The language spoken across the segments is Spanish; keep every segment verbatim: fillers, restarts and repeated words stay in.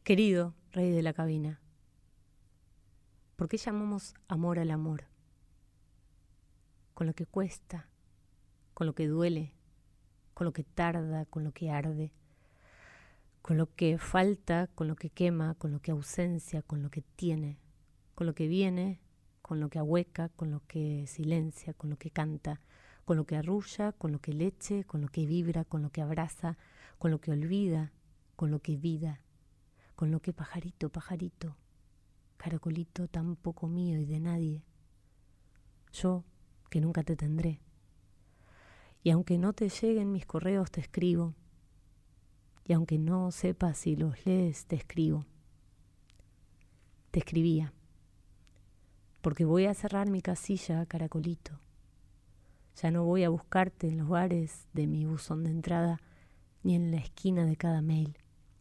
Querido rey de la cabina, ¿por qué llamamos amor al amor? Con lo que cuesta, con lo que duele, con lo que tarda, con lo que arde, con lo que falta, con lo que quema, con lo que ausencia, con lo que tiene, con lo que viene, con lo que ahueca, con lo que silencia, con lo que canta, con lo que arrulla, con lo que leche, con lo que vibra, con lo que abraza, con lo que olvida, con lo que vida, con lo que pajarito, pajarito, caracolito tan poco mío y de nadie. Yo, que nunca te tendré. Y aunque no te lleguen mis correos, te escribo. Y aunque no sepas si los lees, te escribo. Te escribía. Porque voy a cerrar mi casilla, caracolito. Ya no voy a buscarte en los bares de mi buzón de entrada, ni en la esquina de cada mail.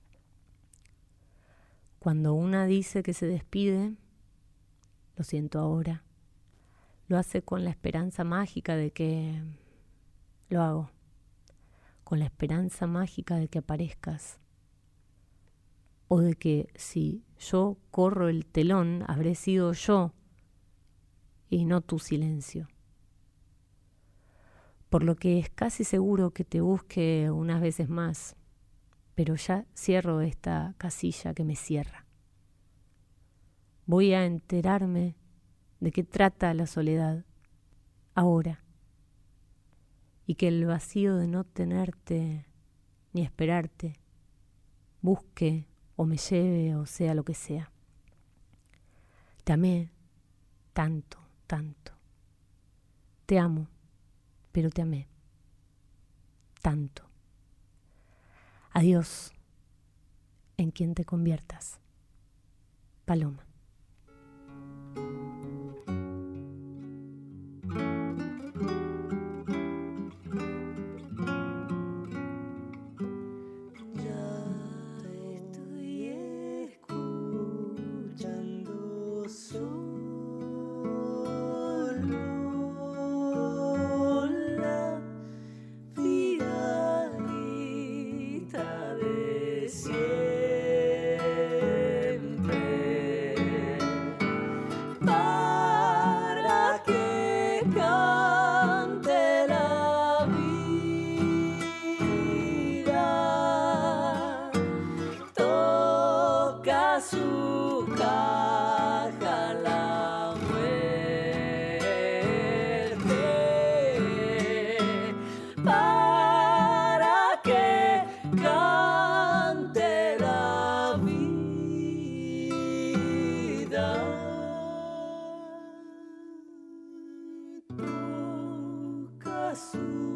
Cuando una dice que se despide, lo siento ahora, lo hace con la esperanza mágica de que lo hago, con la esperanza mágica de que aparezcas, o de que si yo corro el telón, habré sido yo y no tu silencio. Por lo que es casi seguro que te busque unas veces más, pero ya cierro esta casilla que me cierra. Voy a enterarme de qué trata la soledad ahora, y que el vacío de no tenerte ni esperarte busque o me lleve o sea lo que sea. Te amé tanto, tanto. Te amo, pero te amé tanto. Adiós, en quien te conviertas. Paloma. Su caja la muerte para que cante la vida. Toca su